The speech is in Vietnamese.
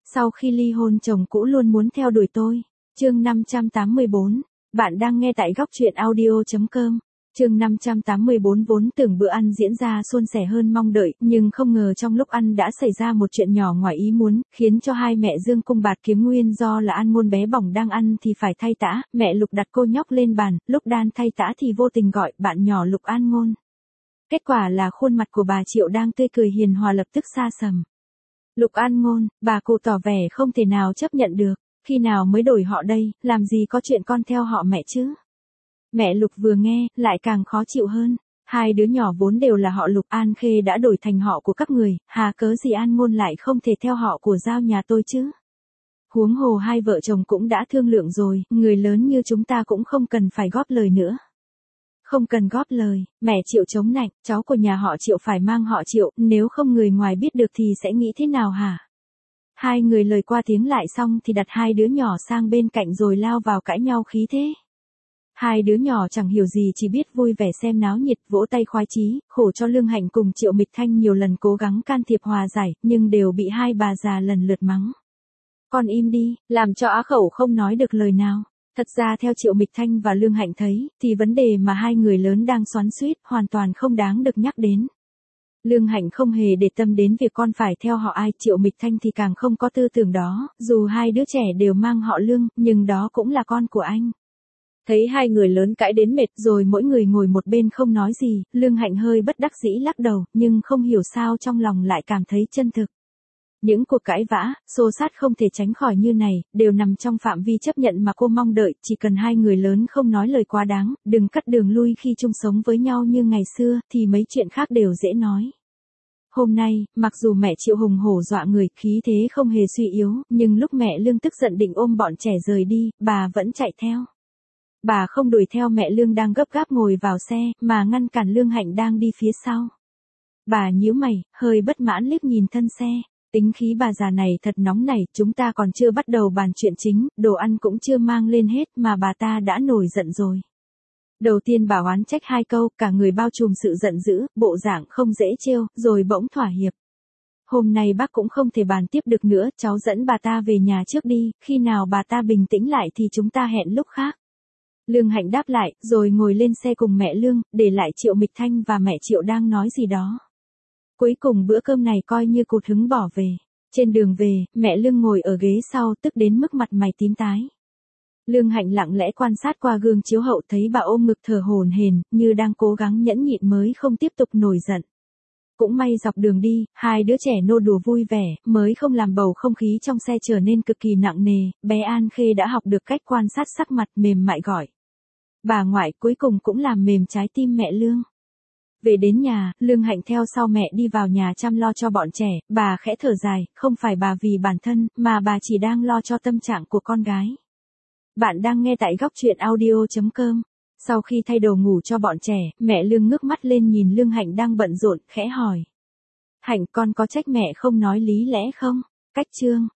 Sau khi ly hôn chồng cũ luôn muốn theo đuổi tôi. Chương 584. Bạn đang nghe tại góc truyện audio.com. Chương 584 vốn tưởng bữa ăn diễn ra suôn sẻ hơn mong đợi, nhưng không ngờ trong lúc ăn đã xảy ra một chuyện nhỏ ngoài ý muốn, khiến cho hai mẹ Dương Cung Bạt Kiếm nguyên do là An Ngôn bé bỏng đang ăn thì phải thay tã, mẹ Lục đặt cô nhóc lên bàn, lúc đang thay tã thì vô tình gọi bạn nhỏ Lục An Ngôn. Kết quả là khuôn mặt của bà Triệu đang tươi cười hiền hòa lập tức xa sầm. Lục An Ngôn, bà cụ tỏ vẻ không thể nào chấp nhận được, khi nào mới đổi họ đây, làm gì có chuyện con theo họ mẹ chứ. Mẹ Lục vừa nghe, lại càng khó chịu hơn. Hai đứa nhỏ vốn đều là họ Lục, An Khê đã đổi thành họ của các người, hà cớ gì An Ngôn lại không thể theo họ của Giao nhà tôi chứ. Huống hồ hai vợ chồng cũng đã thương lượng rồi, người lớn như chúng ta cũng không cần phải góp lời nữa. Không cần góp lời, mẹ Triệu chống nạnh, cháu của nhà họ Triệu phải mang họ Triệu, nếu không người ngoài biết được thì sẽ nghĩ thế nào hả? Hai người lời qua tiếng lại xong thì đặt hai đứa nhỏ sang bên cạnh rồi lao vào cãi nhau khí thế. Hai đứa nhỏ chẳng hiểu gì chỉ biết vui vẻ xem náo nhiệt, vỗ tay khoái chí, khổ cho Lương Hạnh cùng Triệu Mịch Thanh nhiều lần cố gắng can thiệp hòa giải, nhưng đều bị hai bà già lần lượt mắng. Con im đi, làm cho á khẩu không nói được lời nào. Thật ra theo Triệu Mịch Thanh và Lương Hạnh thấy, thì vấn đề mà hai người lớn đang xoắn xuýt hoàn toàn không đáng được nhắc đến. Lương Hạnh không hề để tâm đến việc con phải theo họ ai, Triệu Mịch Thanh thì càng không có tư tưởng đó, dù hai đứa trẻ đều mang họ Lương, nhưng đó cũng là con của anh. Thấy hai người lớn cãi đến mệt rồi mỗi người ngồi một bên không nói gì, Lương Hạnh hơi bất đắc dĩ lắc đầu, nhưng không hiểu sao trong lòng lại cảm thấy chân thực. Những cuộc cãi vã, xô xát không thể tránh khỏi như này, đều nằm trong phạm vi chấp nhận mà cô mong đợi, chỉ cần hai người lớn không nói lời quá đáng, đừng cắt đường lui khi chung sống với nhau như ngày xưa, thì mấy chuyện khác đều dễ nói. Hôm nay, mặc dù mẹ Triệu hùng hổ dọa người, khí thế không hề suy yếu, nhưng lúc mẹ Lương tức giận định ôm bọn trẻ rời đi, bà vẫn chạy theo. Bà không đuổi theo mẹ Lương đang gấp gáp ngồi vào xe, mà ngăn cản Lương Hạnh đang đi phía sau. Bà nhíu mày, hơi bất mãn liếc nhìn thân xe. Tính khí bà già này thật nóng nảy, chúng ta còn chưa bắt đầu bàn chuyện chính, đồ ăn cũng chưa mang lên hết mà bà ta đã nổi giận rồi. Đầu tiên bà oán trách hai câu, cả người bao trùm sự giận dữ, bộ dạng không dễ trêu, rồi bỗng thỏa hiệp. Hôm nay bác cũng không thể bàn tiếp được nữa, cháu dẫn bà ta về nhà trước đi, khi nào bà ta bình tĩnh lại thì chúng ta hẹn lúc khác. Lương Hạnh đáp lại, rồi ngồi lên xe cùng mẹ Lương, để lại Triệu Mịch Thanh và mẹ Triệu đang nói gì đó. Cuối cùng bữa cơm này coi như cụt hứng bỏ về. Trên đường về, mẹ Lương ngồi ở ghế sau tức đến mức mặt mày tím tái. Lương Hạnh lặng lẽ quan sát qua gương chiếu hậu thấy bà ôm ngực thở hổn hển, như đang cố gắng nhẫn nhịn mới không tiếp tục nổi giận. Cũng may dọc đường đi, hai đứa trẻ nô đùa vui vẻ, mới không làm bầu không khí trong xe trở nên cực kỳ nặng nề, bé An Khê đã học được cách quan sát sắc mặt mềm mại gọi. Bà ngoại cuối cùng cũng làm mềm trái tim mẹ Lương. Về đến nhà, Lương Hạnh theo sau mẹ đi vào nhà chăm lo cho bọn trẻ, bà khẽ thở dài, không phải bà vì bản thân, mà bà chỉ đang lo cho tâm trạng của con gái. Bạn đang nghe tại góc truyện audio.com. Sau khi thay đồ ngủ cho bọn trẻ, mẹ Lương ngước mắt lên nhìn Lương Hạnh đang bận rộn, khẽ hỏi. Hạnh con có trách mẹ không nói lý lẽ không? Cách chương.